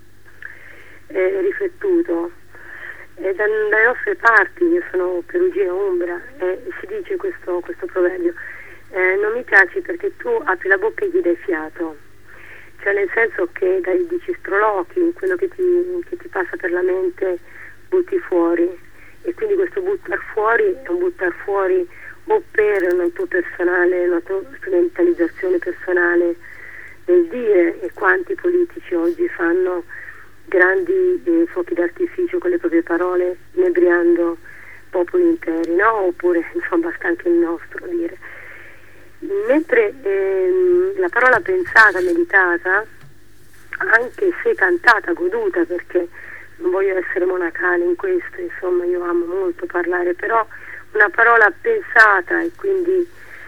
S8: riflettuto. Dalle nostre parti, io sono perugina umbra, si dice questo proverbio, non mi piaci perché tu apri la bocca e gli dai fiato, cioè nel senso che dici strolochi, quello che ti passa per la mente butti fuori, e quindi questo buttar fuori è un buttar fuori o per una tua strumentalizzazione personale del dire, e quanti politici oggi fanno grandi fuochi d'artificio con le proprie parole, inebriando popoli interi, no? Oppure insomma basta anche il nostro dire. Mentre la parola pensata, meditata, anche se cantata, goduta, perché non voglio essere monacale in questo, insomma io amo molto parlare, però una parola pensata e quindi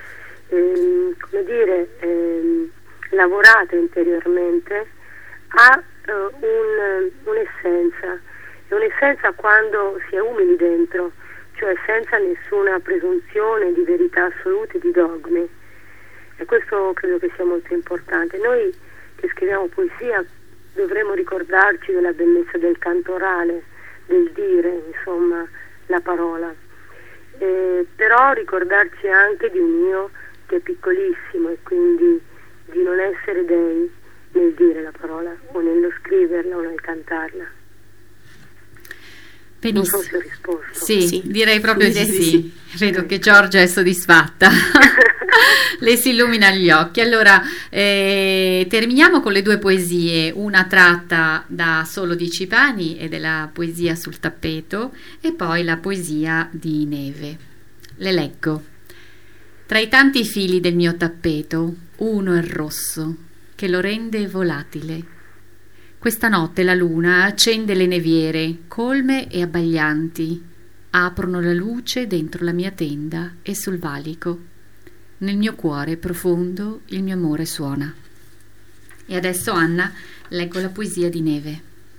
S8: lavorata interiormente ha un'essenza, e un'essenza quando si è umili dentro, cioè senza nessuna presunzione di verità assolute, di dogmi, e questo credo che sia molto importante. Noi che scriviamo poesia dovremmo ricordarci della bellezza del canto orale, del dire, insomma, la parola, però ricordarci anche di un io che è piccolissimo, e quindi di non essere dei nel dire la parola o nello scriverla o nel cantarla.
S6: Benissimo.
S8: Non so se ho risposto.
S6: Sì, direi proprio di sì. Vedo che Giorgia è soddisfatta. Le si illumina gli occhi. Allora, terminiamo con le due poesie, una tratta da Solo 10 pani ed è la poesia sul tappeto, e poi la poesia di Neve. Le leggo. Tra i tanti fili del mio tappeto, uno è rosso, che lo rende volatile. Questa notte la luna accende le neviere, colme e abbaglianti, aprono la luce dentro la mia tenda e sul valico. Nel mio cuore profondo il mio amore suona. E adesso, Anna, leggo la poesia di Neve.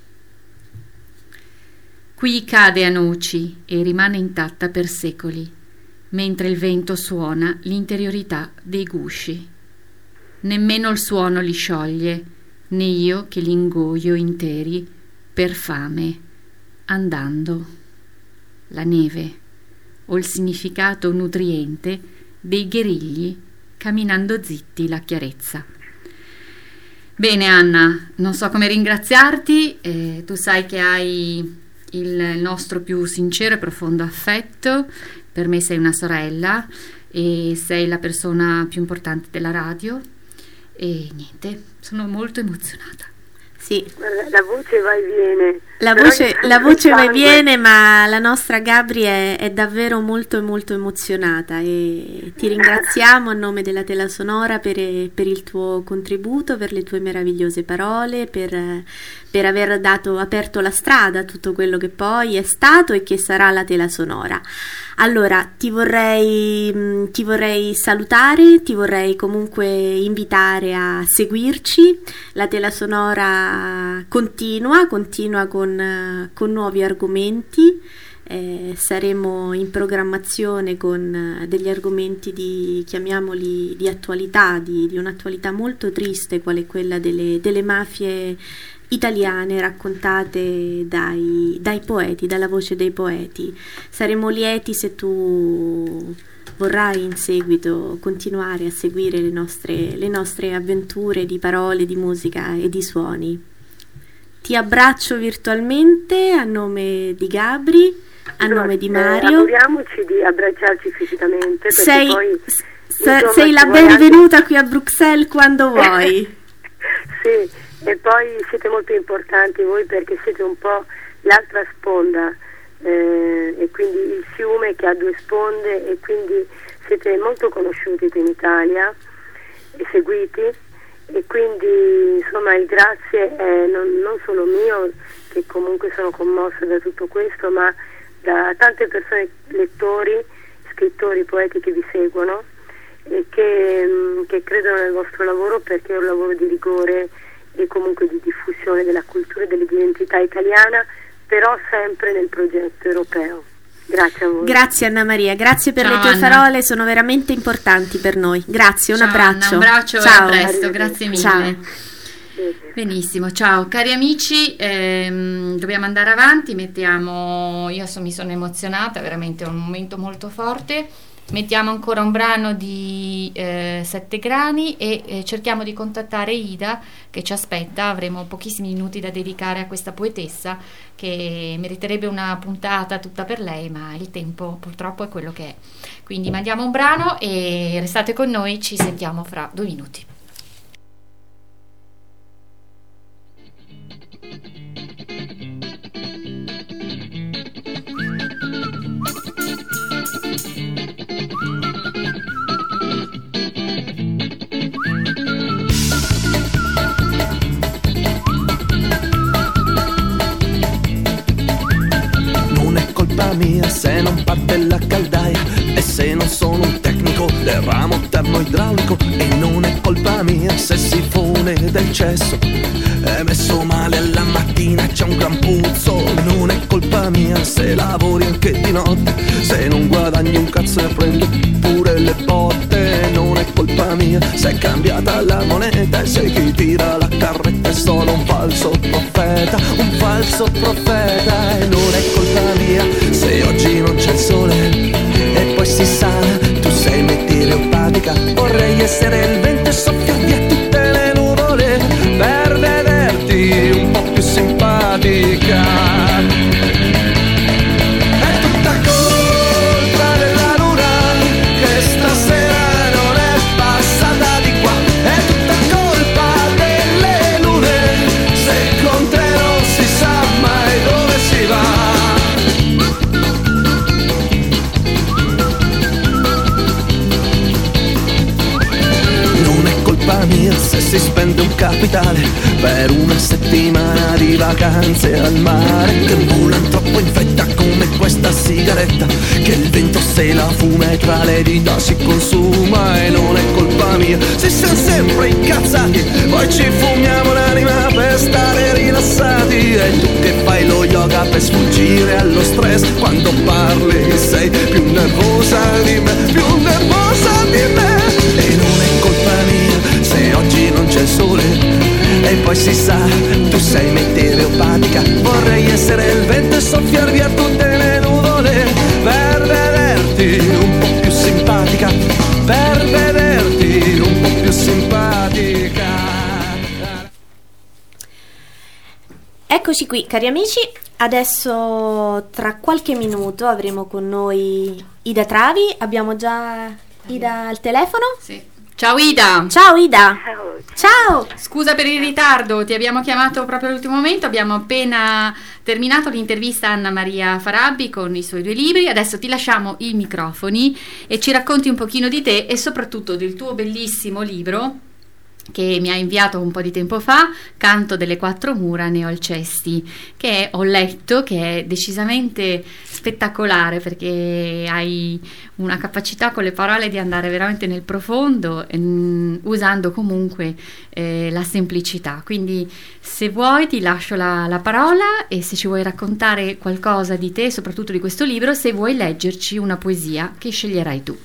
S6: Qui cade a noci e rimane intatta per secoli, mentre il vento suona l'interiorità dei gusci. Nemmeno il suono li scioglie, né io che li ingoio interi per fame, andando, la neve o il significato nutriente dei gherigli camminando zitti la chiarezza. Bene Anna, non so come ringraziarti, tu sai che hai il nostro più sincero e profondo affetto, per me sei una sorella e sei la persona più importante della radio e niente, sono molto emozionata.
S9: Sì.
S8: La voce va e viene.
S9: La voce va e viene, ma la nostra Gabri è davvero molto molto emozionata e ti ringraziamo a nome della Tela Sonora per il tuo contributo, per le tue meravigliose parole, per aver aperto la strada a tutto quello che poi è stato e che sarà la Tela Sonora. Allora, ti vorrei salutare, ti vorrei comunque invitare a seguirci. La Tela Sonora continua con nuovi argomenti. Saremo in programmazione con degli argomenti chiamiamoli di attualità, di un'attualità molto triste, quale quella delle mafie italiane raccontate dai poeti, dalla voce dei poeti. Saremo lieti se tu vorrai in seguito continuare a seguire le nostre avventure di parole, di musica e di suoni. Ti abbraccio virtualmente a nome di Gabri, a nome di Mario.
S8: Auguriamoci di abbracciarci fisicamente, perché
S9: sei la benvenuta qui a Bruxelles quando vuoi.
S8: Sì. E poi siete molto importanti voi, perché siete un po' l'altra sponda, e quindi il fiume che ha due sponde, e quindi siete molto conosciuti qui in Italia e seguiti, e quindi insomma il grazie è non solo mio, che comunque sono commossa da tutto questo, ma da tante persone, lettori, scrittori, poeti che vi seguono e che credono nel vostro lavoro, perché è un lavoro di rigore e comunque di diffusione della cultura e dell'identità italiana, però sempre nel progetto europeo. Grazie a voi.
S9: Grazie Anna Maria, grazie per le tue parole, sono veramente importanti per noi. Grazie, un abbraccio.
S6: Anna, un abbraccio,
S9: ciao.
S6: A presto, grazie mille.
S9: Ciao.
S6: Benissimo, ciao cari amici, dobbiamo andare avanti, io mi sono emozionata, veramente è un momento molto forte. Mettiamo ancora un brano di 7 grani e cerchiamo di contattare Ida che ci aspetta. Avremo pochissimi minuti da dedicare a questa poetessa che meriterebbe una puntata tutta per lei, ma il tempo purtroppo è quello che è. Quindi mandiamo un brano e restate con noi, ci sentiamo fra 2 minuti.
S5: Mia, se non parte la caldaia e se non sono un tecnico del ramo termoidraulico, e non è colpa mia se il sifone del cesso è messo male alla mattina, c'è un gran puzzo. Non è colpa mia se lavori anche di notte, se non guadagni un cazzo e prendi pure le botte. Non è colpa mia se è cambiata la moneta e se chi tira la carretta è solo un falso profeta, un falso profeta. E non è colpa mia se oggi non c'è il sole e poi si sa, tu sei meteoropatica. Vorrei essere il vento e soffia via tutte le nuvole per vederti un po' più simpatica. È tutta colpa della luna che stasera non è passata di qua. È tutta colpa delle lune se con te non si sa mai dove si va. Mia, se si spende un capitale per una settimana di vacanze al mare, che volano troppo in fretta come questa sigaretta, che il vento se la fuma e tra le dita si consuma. E non è colpa mia se siamo sempre incazzati, poi ci fumiamo l'anima per stare rilassati. E tu che fai lo yoga per sfuggire allo stress, quando parli sei più nervosa di me, più nervosa di me. E non è colpa mia se oggi non c'è il sole e poi si sa, tu sei meteoropatica.
S9: Eccoci qui, cari amici. Adesso tra qualche minuto avremo con noi Ida Travi. Abbiamo già Ida al telefono?
S6: Sì. Ciao Ida!
S9: Ciao Ida! Ciao!
S6: Scusa per il ritardo, ti abbiamo chiamato proprio all'ultimo momento, abbiamo appena terminato l'intervista a Anna Maria Farabbi con i suoi 2 libri, adesso ti lasciamo i microfoni e ci racconti un pochino di te e soprattutto del tuo bellissimo libro che mi ha inviato un po' di tempo fa, Canto delle 4 mura Neolcesti, che ho letto, che è decisamente spettacolare perché hai una capacità con le parole di andare veramente nel profondo, usando comunque la semplicità. Quindi se vuoi ti lascio la parola e se ci vuoi raccontare qualcosa di te, soprattutto di questo libro, se vuoi leggerci una poesia che sceglierai tu.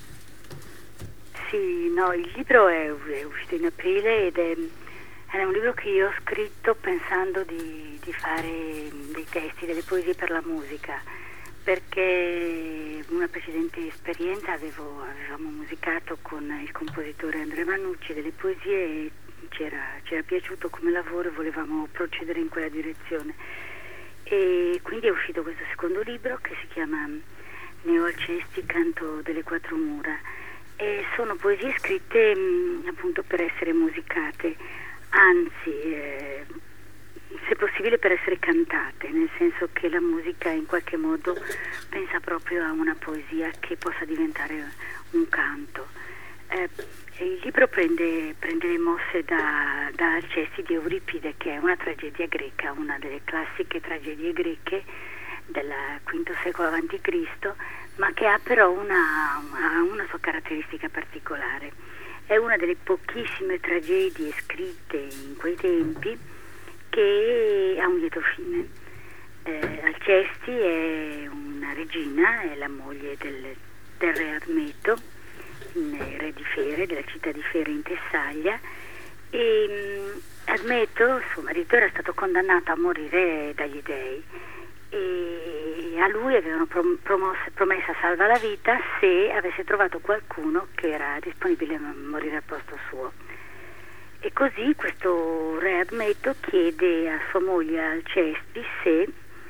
S8: Sì, no, il libro è uscito in aprile ed è un libro che io ho scritto pensando di fare dei testi, delle poesie per la musica, perché una precedente esperienza avevamo musicato con il compositore Andrea Mannucci delle poesie e c'era piaciuto come lavoro e volevamo procedere in quella direzione. E quindi è uscito questo secondo libro che si chiama Neolcesti, Canto delle 4 mura. E sono poesie scritte appunto per essere musicate, anzi, se possibile per essere cantate, nel senso che la musica in qualche modo pensa proprio a una poesia che possa diventare un canto. Il libro prende le mosse da Alcesti di Euripide, che è una tragedia greca, una delle classiche tragedie greche del V secolo a.C., ma che ha però una sua caratteristica particolare. È una delle pochissime tragedie scritte in quei tempi che ha un lieto fine. Alcesti è una regina, è la moglie del re Admeto, re di Fere, della città di Fere in Tessaglia, e Admeto, suo marito, era stato condannato a morire dagli dei e a lui avevano promessa salva la vita se avesse trovato qualcuno che era disponibile a morire al posto suo. E così questo re Admeto chiede a sua moglie Alcesti se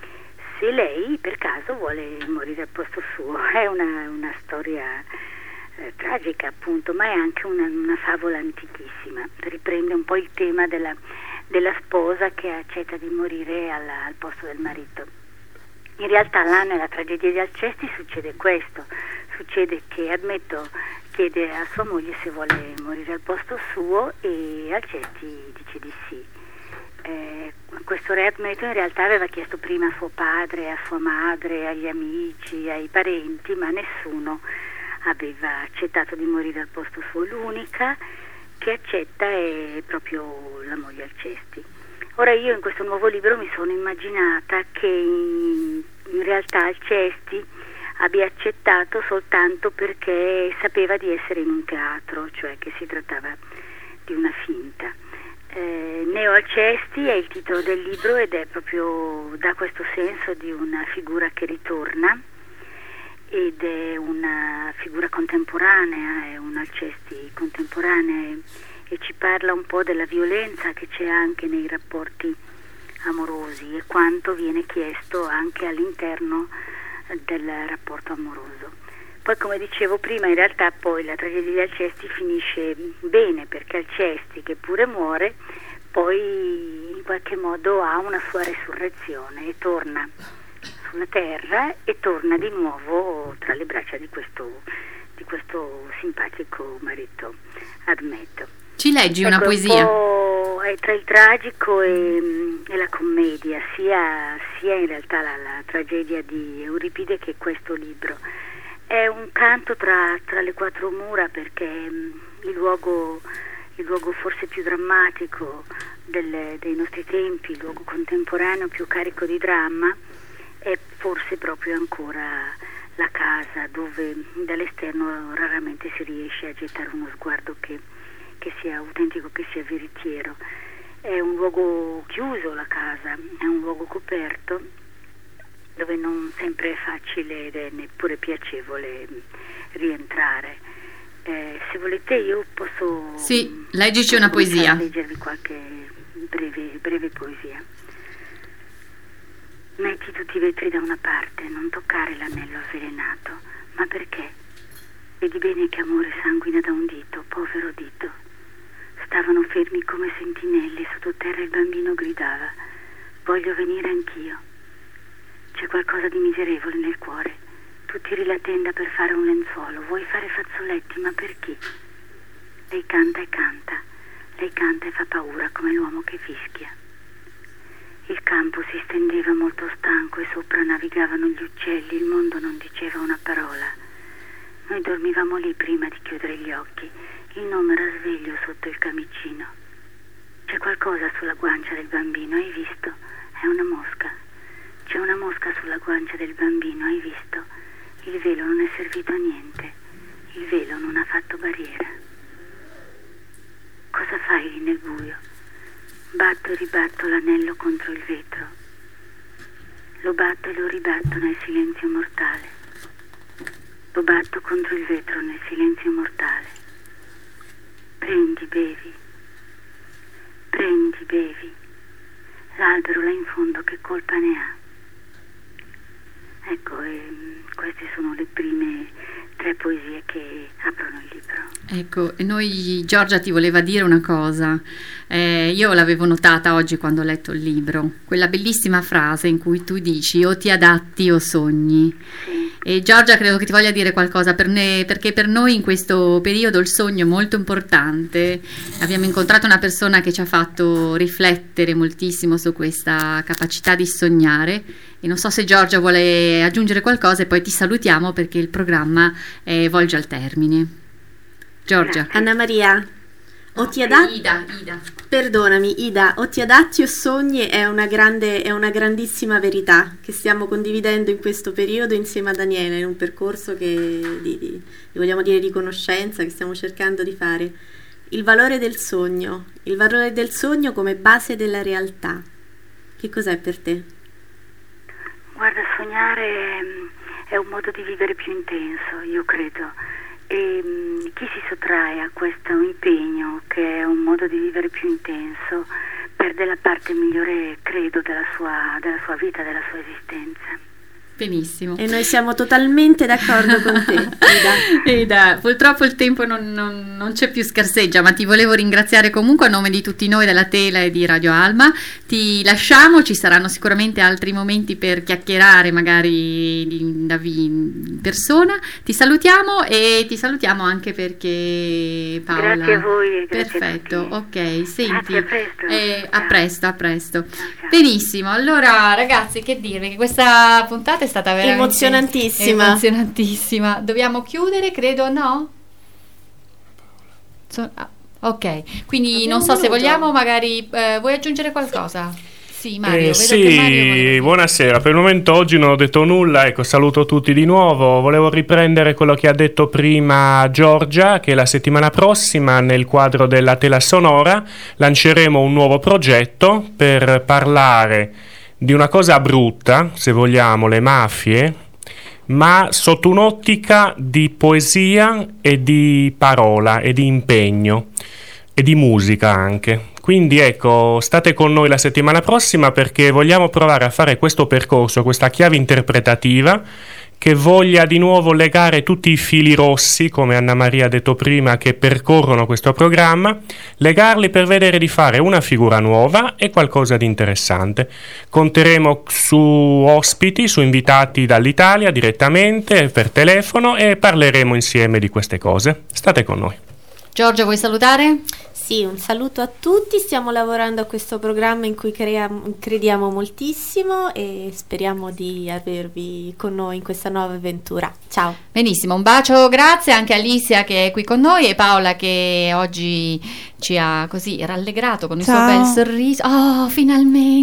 S8: lei per caso vuole morire al posto suo. È una storia tragica appunto, ma è anche una favola antichissima. Riprende un po' il tema della sposa che accetta di morire al posto del marito. In realtà là nella tragedia di Alcesti succede questo, succede che Admeto chiede a sua moglie se vuole morire al posto suo e Alcesti dice di sì. Questo re Admeto in realtà aveva chiesto prima a suo padre, a sua madre, agli amici, ai parenti, ma nessuno aveva accettato di morire al posto suo. L'unica che accetta è proprio la moglie Alcesti. Ora io in questo nuovo libro mi sono immaginata che in realtà Alcesti abbia accettato soltanto perché sapeva di essere in un teatro, cioè che si trattava di una finta. Neolcesti è il titolo del libro ed è proprio, dà questo senso di una figura che ritorna ed è una figura contemporanea, è un Alcesti contemporanea e ci parla un po' della violenza che c'è anche nei rapporti amorosi e quanto viene chiesto anche all'interno del rapporto amoroso. Poi, come dicevo prima, in realtà poi la tragedia di Alcesti finisce bene, perché Alcesti, che pure muore, poi in qualche modo ha una sua resurrezione e torna sulla terra e torna di nuovo tra le braccia di questo simpatico marito Admeto.
S6: Ci leggi una poesia?
S8: È tra il tragico e la commedia, sia in realtà la tragedia di Euripide che questo libro. È un canto tra le 4 mura perché il luogo forse più drammatico dei nostri tempi, il luogo contemporaneo più carico di dramma, è forse proprio ancora la casa, dove dall'esterno raramente si riesce a gettare uno sguardo che sia autentico, che sia veritiero. È un luogo chiuso, la casa, è un luogo coperto dove non sempre è facile ed è neppure piacevole rientrare. Se volete io posso...
S6: Sì, leggici una poesia.
S8: Leggervi qualche breve poesia. Metti tutti i vetri da una parte, non toccare l'anello avvelenato. Ma perché? Vedi bene che amore sanguina da un dito, povero dito. Stavano fermi come sentinelle, sottoterra il bambino gridava: voglio venire anch'io. C'è qualcosa di miserevole nel cuore. Tu tiri la tenda per fare un lenzuolo, vuoi fare fazzoletti, ma per chi? Lei canta e canta, lei canta e fa paura come l'uomo che fischia. Il campo si stendeva molto stanco e sopra navigavano gli uccelli, il mondo non diceva una parola. Noi dormivamo lì prima di chiudere gli occhi, il nome era sveglio sotto il camicino. C'è qualcosa sulla guancia del bambino, hai visto? È una mosca. C'è una mosca sulla guancia del bambino, hai visto? Il velo non è servito a niente, il velo non ha fatto barriera. Cosa fai lì nel buio? Batto e ribatto l'anello contro il vetro. Lo batto e lo ribatto nel silenzio mortale. Lo batto contro il vetro nel silenzio mortale. Prendi, bevi. Prendi, bevi. L'albero là in fondo che colpa ne ha? Ecco, queste sono le prime 3 poesie che aprono il libro.
S6: Ecco, e noi, Giorgia ti voleva dire una cosa. Io l'avevo notata oggi quando ho letto il libro, quella bellissima frase in cui tu dici o ti adatti o sogni.
S8: Sì.
S6: E Giorgia credo che ti voglia dire qualcosa perché per noi in questo periodo il sogno è molto importante. Abbiamo incontrato una persona che ci ha fatto riflettere moltissimo su questa capacità di sognare, e non so se Giorgia vuole aggiungere qualcosa e poi ti salutiamo perché il programma volge al termine. Giorgia.
S9: Anna Maria, o ti adatti...
S6: Ida.
S9: Perdonami, Ida, o ti adatti o sogni è una grandissima verità che stiamo condividendo in questo periodo insieme a Daniela, in un percorso di vogliamo dire di conoscenza che stiamo cercando di fare. Il valore del sogno come base della realtà. Che cos'è per te?
S8: Guarda, sognare è un modo di vivere più intenso, io credo. E chi si sottrae a questo impegno, che è un modo di vivere più intenso, perde la parte migliore, credo, della sua vita, della sua esistenza.
S6: Benissimo.
S9: E noi siamo totalmente d'accordo con te, Ida.
S6: Ida, purtroppo il tempo non c'è più, scarseggia, ma ti volevo ringraziare comunque a nome di tutti noi della Tela e di Radio Alma. Ti lasciamo, ci saranno sicuramente altri momenti per chiacchierare magari in persona. Ti salutiamo e ti salutiamo anche perché Paola.
S8: Grazie a voi. Grazie
S6: perfetto,
S8: a tutti.
S6: ok, senti.
S8: Grazie,
S6: a presto. Benissimo, allora ragazzi, che dirvi che questa puntata è stata veramente emozionantissima. Dobbiamo chiudere, credo, no? Ok, quindi non so se vogliamo magari vuoi aggiungere qualcosa? Sì, Mario,
S10: sì, buonasera. Per il momento oggi non ho detto nulla, ecco, saluto tutti di nuovo. Volevo riprendere quello che ha detto prima Giorgia, che la settimana prossima nel quadro della Tela Sonora lanceremo un nuovo progetto per parlare di una cosa brutta, se vogliamo, le mafie, ma sotto un'ottica di poesia e di parola e di impegno e di musica anche. Quindi ecco, state con noi la settimana prossima perché vogliamo provare a fare questo percorso, questa chiave interpretativa che voglia di nuovo legare tutti i fili rossi, come Anna Maria ha detto prima, che percorrono questo programma, legarli per vedere di fare una figura nuova e qualcosa di interessante. Conteremo su ospiti, su invitati dall'Italia direttamente per telefono e parleremo insieme di queste cose. State con noi.
S6: Giorgia, vuoi salutare?
S9: Sì, un saluto a tutti, stiamo lavorando a questo programma in cui crediamo moltissimo e speriamo di avervi con noi in questa nuova avventura. Ciao.
S6: Benissimo, un bacio, grazie anche a Alicia che è qui con noi e Paola che oggi ci ha così rallegrato con il suo bel sorriso. Oh, finalmente!